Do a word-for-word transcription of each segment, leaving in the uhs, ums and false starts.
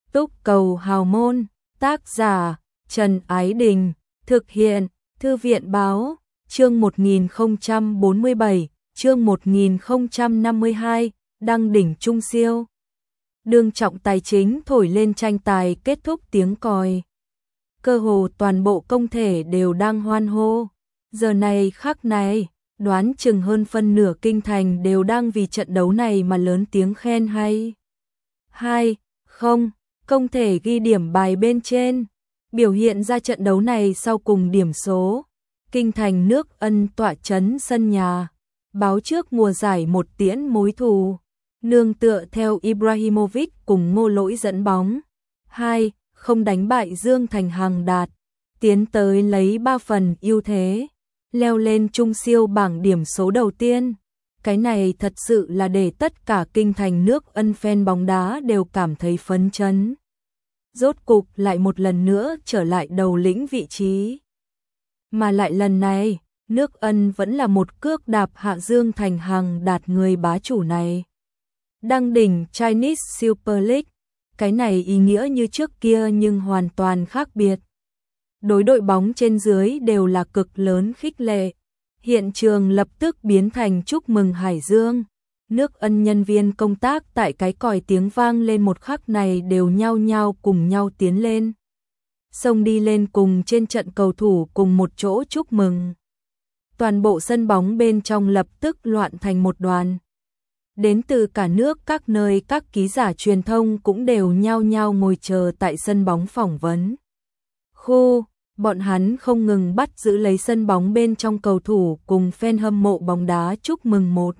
Túc cầu hào môn, tác giả Trần Ái Đình, thực hiện Thư viện Báo, chương một nghìn không trăm bốn mươi bảy, chương một nghìn không trăm năm mươi hai, đăng đỉnh trung siêu. Đương trọng tài chính thổi lên tranh tài kết thúc tiếng còi. Cơ hồ toàn bộ công thể đều đang hoan hô. Giờ này khắc này, đoán chừng hơn phân nửa kinh thành đều đang vì trận đấu này mà lớn tiếng khen hay. Hai, không, công thể ghi điểm bài bên trên, biểu hiện ra trận đấu này sau cùng điểm số. Kinh thành nước Ân tọa trấn sân nhà, báo trước mùa giải một tiễn mối thù, nương tựa theo Ibrahimovic cùng Ngô Lỗi dẫn bóng. Hai, không đánh bại Dương Thành Hằng Đạt, tiến tới lấy ba phần ưu thế, leo lên trung siêu bảng điểm số đầu tiên. Cái này thật sự là để tất cả kinh thành nước Ân fan bóng đá đều cảm thấy phấn chấn. Rốt cục lại một lần nữa trở lại đầu lĩnh vị trí. Mà lại lần này, nước Ân vẫn là một cước đạp hạ Dương Thành Hằng Đạt người bá chủ này. Đăng đỉnh Chinese Super League, cái này ý nghĩa như trước kia nhưng hoàn toàn khác biệt. Đối đội bóng trên dưới đều là cực lớn khích lệ. Hiện trường lập tức biến thành chúc mừng Hải Dương. Nước Ân nhân viên công tác tại cái còi tiếng vang lên một khắc này đều nhao nhao cùng nhau tiến lên. Xông đi lên cùng trên trận cầu thủ cùng một chỗ chúc mừng. Toàn bộ sân bóng bên trong lập tức loạn thành một đoàn. Đến từ cả nước các nơi các ký giả truyền thông cũng đều nhao nhao ngồi chờ tại sân bóng phỏng vấn. Khu, bọn hắn không ngừng bắt giữ lấy sân bóng bên trong cầu thủ cùng fan hâm mộ bóng đá chúc mừng một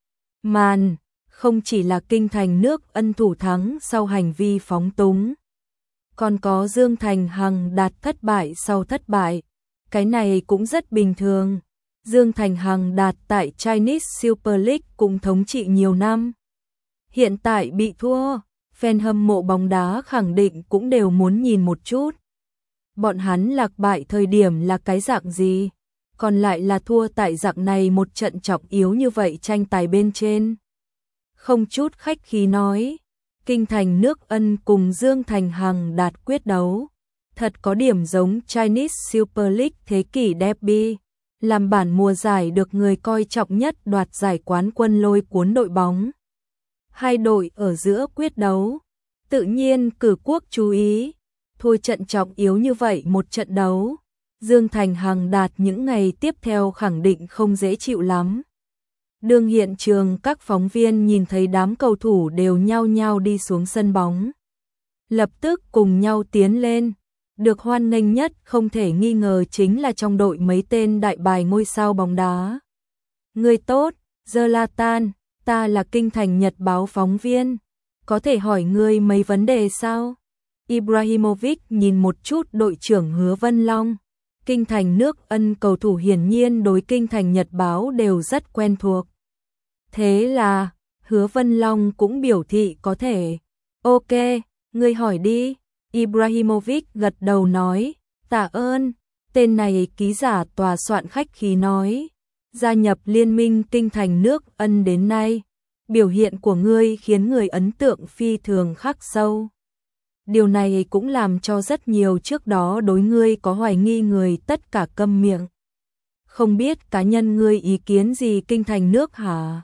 màn, không chỉ là kinh thành nước Ân thủ thắng sau hành vi phóng túng, còn có Dương Thành Hằng Đạt thất bại sau thất bại. Cái này cũng rất bình thường. Dương Thành Hằng Đạt tại Chinese Super League cũng thống trị nhiều năm. Hiện tại bị thua, fan hâm mộ bóng đá khẳng định cũng đều muốn nhìn một chút. Bọn hắn lạc bại thời điểm là cái dạng gì, còn lại là thua tại dạng này một trận trọng yếu như vậy tranh tài bên trên. Không chút khách khí nói, kinh thành nước Ân cùng Dương Thành Hằng Đạt quyết đấu, thật có điểm giống Chinese Super League thế kỷ derby, làm bản mùa giải được người coi trọng nhất đoạt giải quán quân lôi cuốn đội bóng. Hai đội ở giữa quyết đấu, tự nhiên cử quốc chú ý. Thua trận trọng yếu như vậy một trận đấu, Dương Thành Hằng Đạt những ngày tiếp theo khẳng định không dễ chịu lắm. Đương hiện trường các phóng viên nhìn thấy đám cầu thủ đều nhao nhao đi xuống sân bóng, lập tức cùng nhau tiến lên. Được hoan nghênh nhất không thể nghi ngờ chính là trong đội mấy tên đại bài ngôi sao bóng đá. Người tốt, Zlatan, ta là kinh thành Nhật báo phóng viên, có thể hỏi ngươi mấy vấn đề sao? Ibrahimovic nhìn một chút đội trưởng Hứa Vân Long. Kinh thành nước Ân cầu thủ hiển nhiên đối kinh thành Nhật báo đều rất quen thuộc. Thế là, Hứa Vân Long cũng biểu thị có thể. Ok, ngươi hỏi đi. Ibrahimovic gật đầu nói, tạ ơn. Tên này ký giả tòa soạn khách khí nói, gia nhập liên minh kinh thành nước Ân đến nay, biểu hiện của ngươi khiến người ấn tượng phi thường khắc sâu. Điều này cũng làm cho rất nhiều trước đó đối ngươi có hoài nghi người tất cả câm miệng. Không biết cá nhân ngươi ý kiến gì kinh thành nước hả?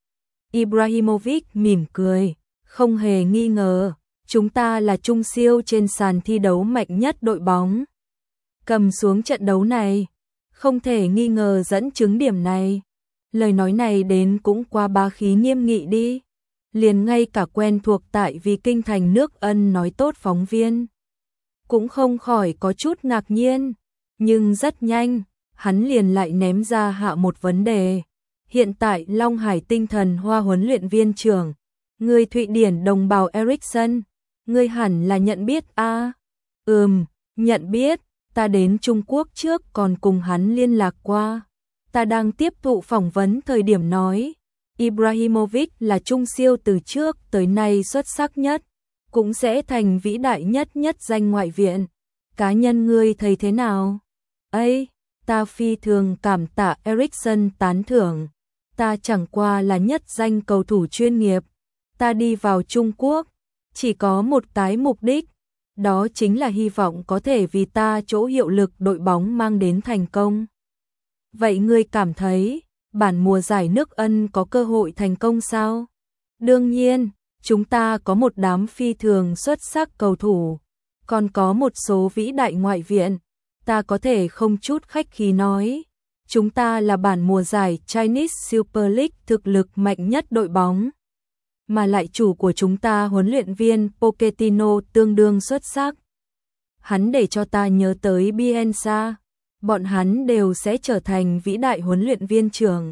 Ibrahimovic mỉm cười, không hề nghi ngờ, chúng ta là trung siêu trên sàn thi đấu mạnh nhất đội bóng. Cầm xuống trận đấu này, không thể nghi ngờ dẫn chứng điểm này. Lời nói này đến cũng qua bá khí nghiêm nghị đi. Liền ngay cả quen thuộc tại vì kinh thành nước Ân nói tốt phóng viên cũng không khỏi có chút ngạc nhiên, nhưng rất nhanh, hắn liền lại ném ra hạ một vấn đề. Hiện tại Long Hải tinh thần hoa huấn luyện viên trưởng, người Thụy Điển đồng bào Eriksen, ngươi hẳn là nhận biết a? À? Ừm, nhận biết, ta đến Trung Quốc trước còn cùng hắn liên lạc qua. Ta đang tiếp thụ phỏng vấn thời điểm nói, Ibrahimovic là trung siêu từ trước tới nay xuất sắc nhất, cũng sẽ thành vĩ đại nhất nhất danh ngoại viện. Cá nhân ngươi thấy thế nào? Ây, ta phi thường cảm tạ Eriksen tán thưởng. Ta chẳng qua là nhất danh cầu thủ chuyên nghiệp. Ta đi vào Trung Quốc, chỉ có một cái mục đích, đó chính là hy vọng có thể vì ta chỗ hiệu lực đội bóng mang đến thành công. Vậy ngươi cảm thấy, bản mùa giải nước Ân có cơ hội thành công sao? Đương nhiên, chúng ta có một đám phi thường xuất sắc cầu thủ, còn có một số vĩ đại ngoại viện, ta có thể không chút khách khí nói. Chúng ta là bản mùa giải Chinese Super League thực lực mạnh nhất đội bóng. Mà lại chủ của chúng ta huấn luyện viên Pochettino tương đương xuất sắc. Hắn để cho ta nhớ tới Bielsa, bọn hắn đều sẽ trở thành vĩ đại huấn luyện viên trưởng.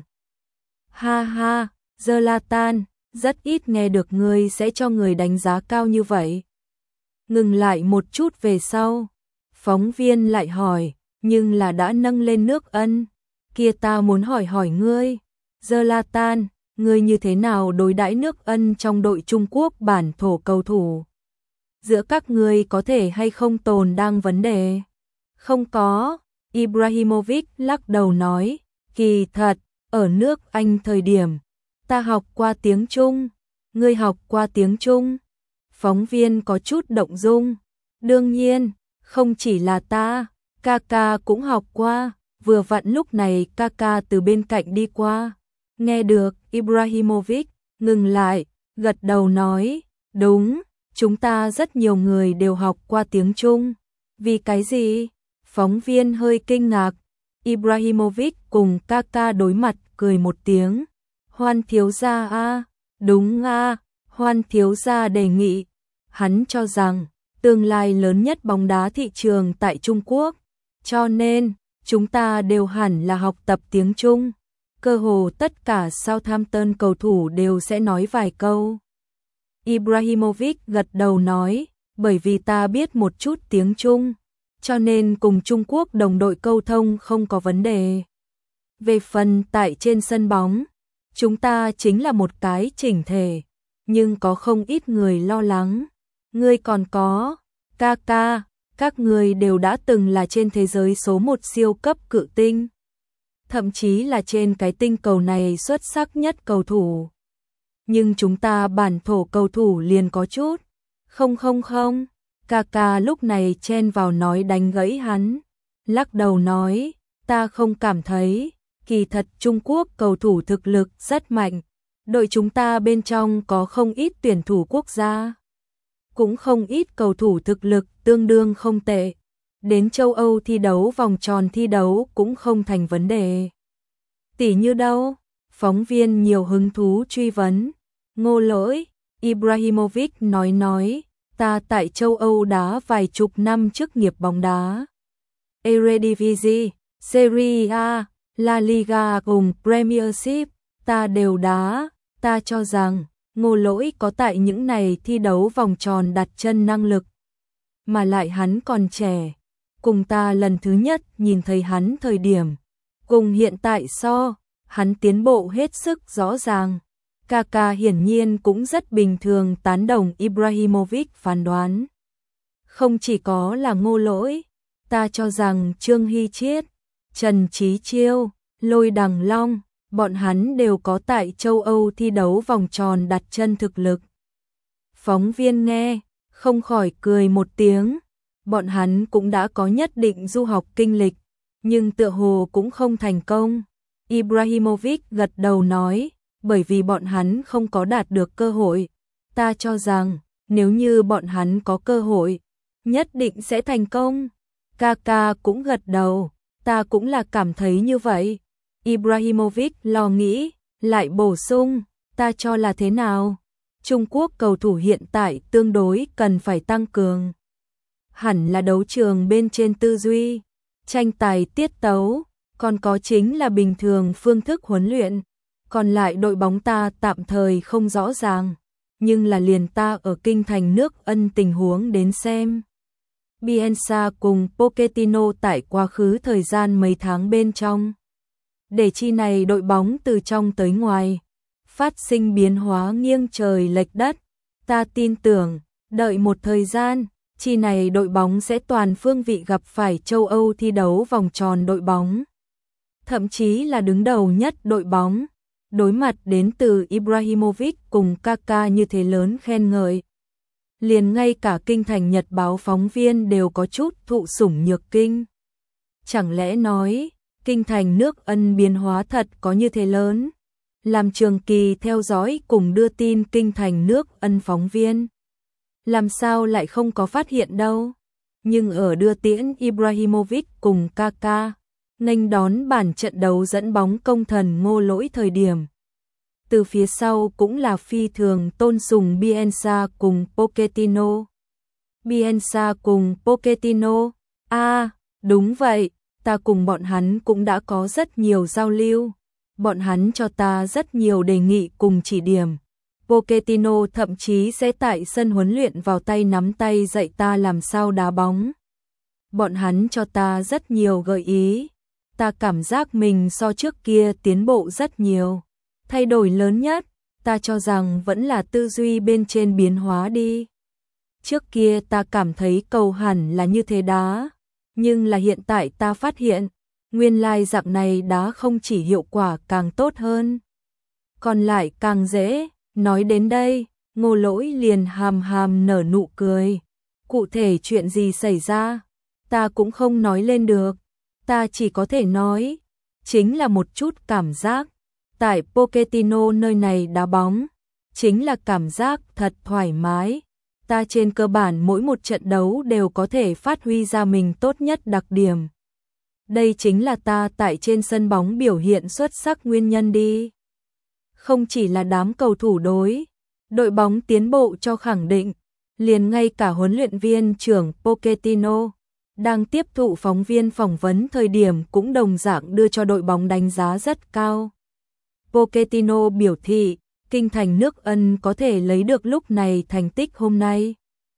Ha ha, Zlatan, rất ít nghe được ngươi sẽ cho người đánh giá cao như vậy. Ngừng lại một chút về sau, phóng viên lại hỏi, nhưng là đã nâng lên nước Ân, kia ta muốn hỏi hỏi ngươi, Zlatan, ngươi như thế nào đối đãi nước Ân trong đội Trung Quốc bản thổ cầu thủ? Giữa các ngươi có thể hay không tồn đang vấn đề? Không có, Ibrahimovic lắc đầu nói, kỳ thật, ở nước Anh thời điểm, ta học qua tiếng Trung, ngươi học qua tiếng Trung. Phóng viên có chút động dung, đương nhiên, không chỉ là ta, Kaka cũng học qua, vừa vặn lúc này Kaka từ bên cạnh đi qua. Nghe được, Ibrahimovic ngừng lại, gật đầu nói, đúng, chúng ta rất nhiều người đều học qua tiếng Trung. Vì cái gì? Phóng viên hơi kinh ngạc. Ibrahimovic cùng Kaka đối mặt cười một tiếng. Hoan thiếu gia a, đúng a, Hoan thiếu gia đề nghị. Hắn cho rằng tương lai lớn nhất bóng đá thị trường tại Trung Quốc, cho nên chúng ta đều hẳn là học tập tiếng Trung. Cơ hồ tất cả Southampton cầu thủ đều sẽ nói vài câu. Ibrahimovic gật đầu nói, bởi vì ta biết một chút tiếng Trung, cho nên cùng Trung Quốc đồng đội câu thông không có vấn đề. Về phần tại trên sân bóng, chúng ta chính là một cái chỉnh thể, nhưng có không ít người lo lắng. Ngươi còn có, Kaka, các người đều đã từng là trên thế giới số một siêu cấp cự tinh. Thậm chí là trên cái tinh cầu này xuất sắc nhất cầu thủ. Nhưng chúng ta bản thổ cầu thủ liền có chút. Không không không, Kaka lúc này chen vào nói đánh gãy hắn. Lắc đầu nói, ta không cảm thấy, kỳ thật Trung Quốc cầu thủ thực lực rất mạnh. Đội chúng ta bên trong có không ít tuyển thủ quốc gia. Cũng không ít cầu thủ thực lực tương đương không tệ. Đến châu Âu thi đấu vòng tròn thi đấu cũng không thành vấn đề. Tỷ như đâu? Phóng viên nhiều hứng thú truy vấn. Ngô lỗi, Ibrahimovic nói nói, ta tại châu Âu đá vài chục năm chức nghiệp bóng đá. Eredivisie, Serie A, La Liga cùng Premiership, ta đều đá, ta cho rằng Ngô lỗi có tại những này thi đấu vòng tròn đặt chân năng lực. Mà lại hắn còn trẻ, cùng ta lần thứ nhất nhìn thấy hắn thời điểm, cùng hiện tại so, hắn tiến bộ hết sức rõ ràng. Kaka hiển nhiên cũng rất bình thường tán đồng Ibrahimovic phán đoán. Không chỉ có là Ngô lỗi, ta cho rằng Trương Hy Chiết, Trần Chí Chiêu, Lôi Đằng Long, bọn hắn đều có tại châu Âu thi đấu vòng tròn đặt chân thực lực. Phóng viên nghe, không khỏi cười một tiếng, bọn hắn cũng đã có nhất định du học kinh lịch, nhưng tựa hồ cũng không thành công. Ibrahimovic gật đầu nói, bởi vì bọn hắn không có đạt được cơ hội. Ta cho rằng, nếu như bọn hắn có cơ hội, nhất định sẽ thành công. Kaka cũng gật đầu, ta cũng là cảm thấy như vậy. Ibrahimovic lo nghĩ, lại bổ sung, ta cho là thế nào? Trung Quốc cầu thủ hiện tại tương đối cần phải tăng cường. Hẳn là đấu trường bên trên tư duy, tranh tài tiết tấu, còn có chính là bình thường phương thức huấn luyện. Còn lại đội bóng ta tạm thời không rõ ràng, nhưng là liền ta ở kinh thành nước Ân tình huống đến xem. Bielsa cùng Pochettino tại quá khứ thời gian mấy tháng bên trong. Để chi này đội bóng từ trong tới ngoài, phát sinh biến hóa nghiêng trời lệch đất. Ta tin tưởng, đợi một thời gian, chi này đội bóng sẽ toàn phương vị gặp phải châu Âu thi đấu vòng tròn đội bóng. Thậm chí là đứng đầu nhất đội bóng. Đối mặt đến từ Ibrahimovic cùng Kaka như thế lớn khen ngợi. liền ngay cả kinh thành Nhật báo phóng viên đều có chút thụ sủng nhược kinh. Chẳng lẽ nói, kinh thành nước Ân biến hóa thật có như thế lớn? Làm trường kỳ theo dõi cùng đưa tin kinh thành nước Ân phóng viên. Làm sao lại không có phát hiện đâu? Nhưng ở đưa tiễn Ibrahimovic cùng Kaka, nghênh đón bản trận đấu dẫn bóng công thần Ngô Lỗi thời điểm. Từ phía sau cũng là phi thường tôn sùng Bielsa cùng Pochettino. Bielsa cùng Pochettino, à, đúng vậy, ta cùng bọn hắn cũng đã có rất nhiều giao lưu. Bọn hắn cho ta rất nhiều đề nghị cùng chỉ điểm. Pochettino thậm chí sẽ tại sân huấn luyện vào tay nắm tay dạy ta làm sao đá bóng. Bọn hắn cho ta rất nhiều gợi ý. Ta cảm giác mình so trước kia tiến bộ rất nhiều. Thay đổi lớn nhất, ta cho rằng vẫn là tư duy bên trên biến hóa đi. Trước kia ta cảm thấy cầu hẳn là như thế đá, nhưng là hiện tại ta phát hiện, nguyên lai dạng này đá không chỉ hiệu quả càng tốt hơn, còn lại càng dễ. Nói đến đây, Ngô Lỗi liền hàm hàm nở nụ cười. Cụ thể chuyện gì xảy ra, ta cũng không nói lên được, ta chỉ có thể nói, chính là một chút cảm giác. Tại Pochettino nơi này đá bóng, chính là cảm giác thật thoải mái. Ta trên cơ bản mỗi một trận đấu đều có thể phát huy ra mình tốt nhất đặc điểm. Đây chính là ta tại trên sân bóng biểu hiện xuất sắc nguyên nhân đi. Không chỉ là đám cầu thủ đối, đội bóng tiến bộ cho khẳng định, liền ngay cả huấn luyện viên trưởng Pochettino đang tiếp thụ phóng viên phỏng vấn thời điểm cũng đồng dạng đưa cho đội bóng đánh giá rất cao. Pochettino biểu thị, kinh thành nước Ân có thể lấy được lúc này thành tích hôm nay.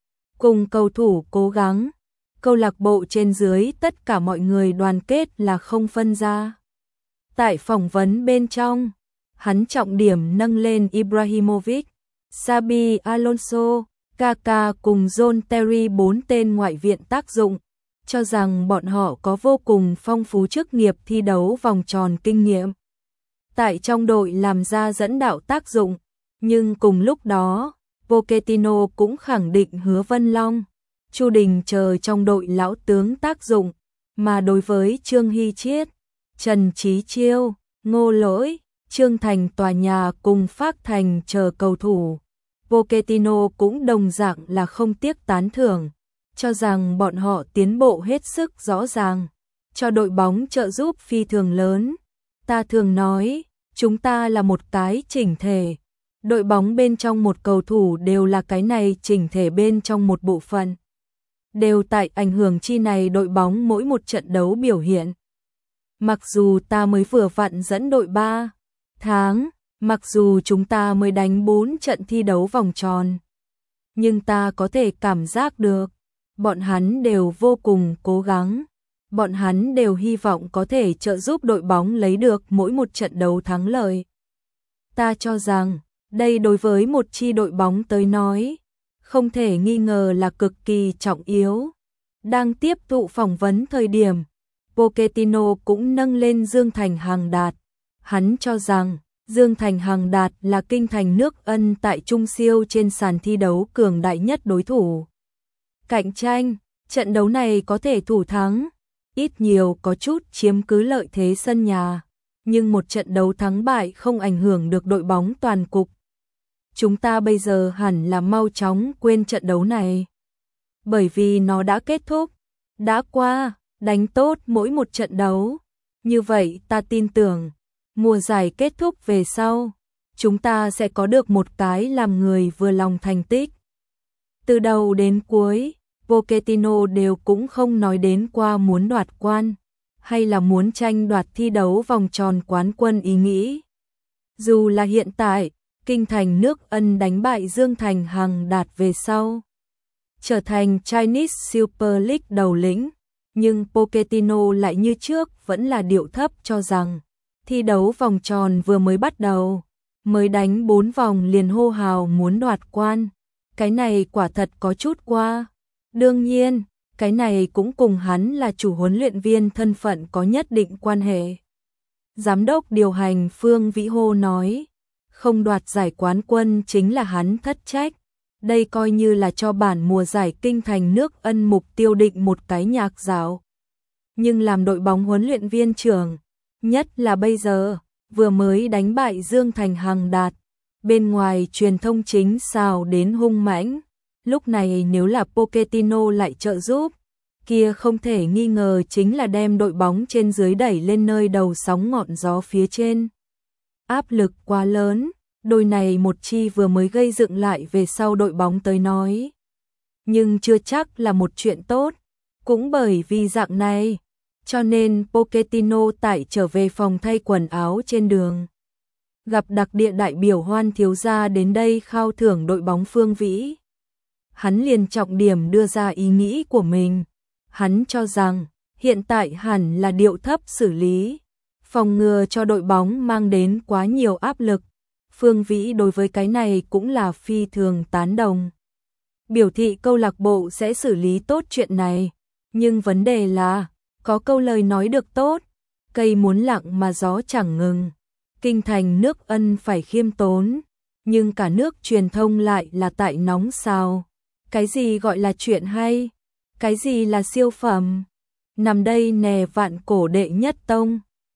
Cùng cầu thủ cố gắng, câu lạc bộ trên dưới tất cả mọi người đoàn kết là không phân ra. Tại phỏng vấn bên trong, hắn trọng điểm nâng lên Ibrahimovic, Xabi Alonso, Kaka cùng John Terry bốn tên ngoại viện tác dụng, cho rằng bọn họ có vô cùng phong phú chức nghiệp thi đấu vòng tròn kinh nghiệm. Tại trong đội làm ra dẫn đạo tác dụng, nhưng cùng lúc đó, Pochettino cũng khẳng định Hứa Vân Long, Chu Đình chờ trong đội lão tướng tác dụng, mà đối với Trương Hy Chiết, Trần Chí Chiêu, Ngô Lỗi, Trương Thành Tòa Nhà cùng Phác Thành chờ cầu thủ, Pochettino cũng đồng dạng là không tiếc tán thưởng, cho rằng bọn họ tiến bộ hết sức rõ ràng, cho đội bóng trợ giúp phi thường lớn. Ta thường nói, chúng ta là một cái chỉnh thể, đội bóng bên trong một cầu thủ đều là cái này chỉnh thể bên trong một bộ phận, đều tại ảnh hưởng chi này đội bóng mỗi một trận đấu biểu hiện. Mặc dù ta mới vừa vặn dẫn đội ba tháng, mặc dù chúng ta mới đánh bốn trận thi đấu vòng tròn, nhưng ta có thể cảm giác được, bọn hắn đều vô cùng cố gắng, bọn hắn đều hy vọng có thể trợ giúp đội bóng lấy được mỗi một trận đấu thắng lợi. Ta cho rằng, đây đối với một chi đội bóng tới nói, không thể nghi ngờ là cực kỳ trọng yếu. Đang tiếp thụ phỏng vấn thời điểm, Pochettino cũng nâng lên Dương Thành Hằng Đạt. Hắn cho rằng, Dương Thành Hằng Đạt là kinh thành nước Ân tại Trung Siêu trên sàn thi đấu cường đại nhất đối thủ. Cạnh tranh, trận đấu này có thể thủ thắng, ít nhiều có chút chiếm cứ lợi thế sân nhà, nhưng một trận đấu thắng bại không ảnh hưởng được đội bóng toàn cục. Chúng ta bây giờ hẳn là mau chóng quên trận đấu này, bởi vì nó đã kết thúc, đã qua, đánh tốt mỗi một trận đấu. Như vậy ta tin tưởng, mùa giải kết thúc về sau, chúng ta sẽ có được một cái làm người vừa lòng thành tích. Từ đầu đến cuối, Pochettino đều cũng không nói đến qua muốn đoạt quan, hay là muốn tranh đoạt thi đấu vòng tròn quán quân ý nghĩ. Dù là hiện tại, kinh thành nước Ân đánh bại Dương Thành Hằng Đạt về sau, trở thành Chinese Super League đầu lĩnh, nhưng Pochettino lại như trước vẫn là điệu thấp cho rằng, thi đấu vòng tròn vừa mới bắt đầu, mới đánh bốn vòng liền hô hào muốn đoạt quan, cái này quả thật có chút qua. Đương nhiên, cái này cũng cùng hắn là chủ huấn luyện viên thân phận có nhất định quan hệ. Giám đốc điều hành Phương Vĩ Hô nói, không đoạt giải quán quân chính là hắn thất trách, Đây coi như là cho bản mùa giải kinh thành nước Ân mục tiêu định một cái nhạc dạo. Nhưng làm đội bóng huấn luyện viên trưởng, nhất là bây giờ, vừa mới đánh bại Dương Thành Hằng Đạt, bên ngoài truyền thông chính xào đến hung mãnh, lúc này nếu là Pochettino lại trợ giúp, kia không thể nghi ngờ chính là đem đội bóng trên dưới đẩy lên nơi đầu sóng ngọn gió phía trên. Áp lực quá lớn, đôi này một chi vừa mới gây dựng lại về sau đội bóng tới nói. Nhưng chưa chắc là một chuyện tốt, cũng bởi vì dạng này, cho nên Pochettino tại trở về phòng thay quần áo trên đường. Gặp đặc địa đại biểu Hoan thiếu gia đến đây khao thưởng đội bóng Phương Vĩ. Hắn liền trọng điểm đưa ra ý nghĩ của mình. Hắn cho rằng, hiện tại hẳn là điệu thấp xử lý, phòng ngừa cho đội bóng mang đến quá nhiều áp lực. Phương Vĩ đối với cái này cũng là phi thường tán đồng. Biểu thị câu lạc bộ sẽ xử lý tốt chuyện này, nhưng vấn đề là, có câu lời nói được tốt, cây muốn lặng mà gió chẳng ngừng. Kinh thành nước Ân phải khiêm tốn, nhưng cả nước truyền thông lại là tại nóng sao. Cái gì gọi là chuyện hay? Cái gì là siêu phẩm? Nằm đây nè vạn cổ đệ nhất tông.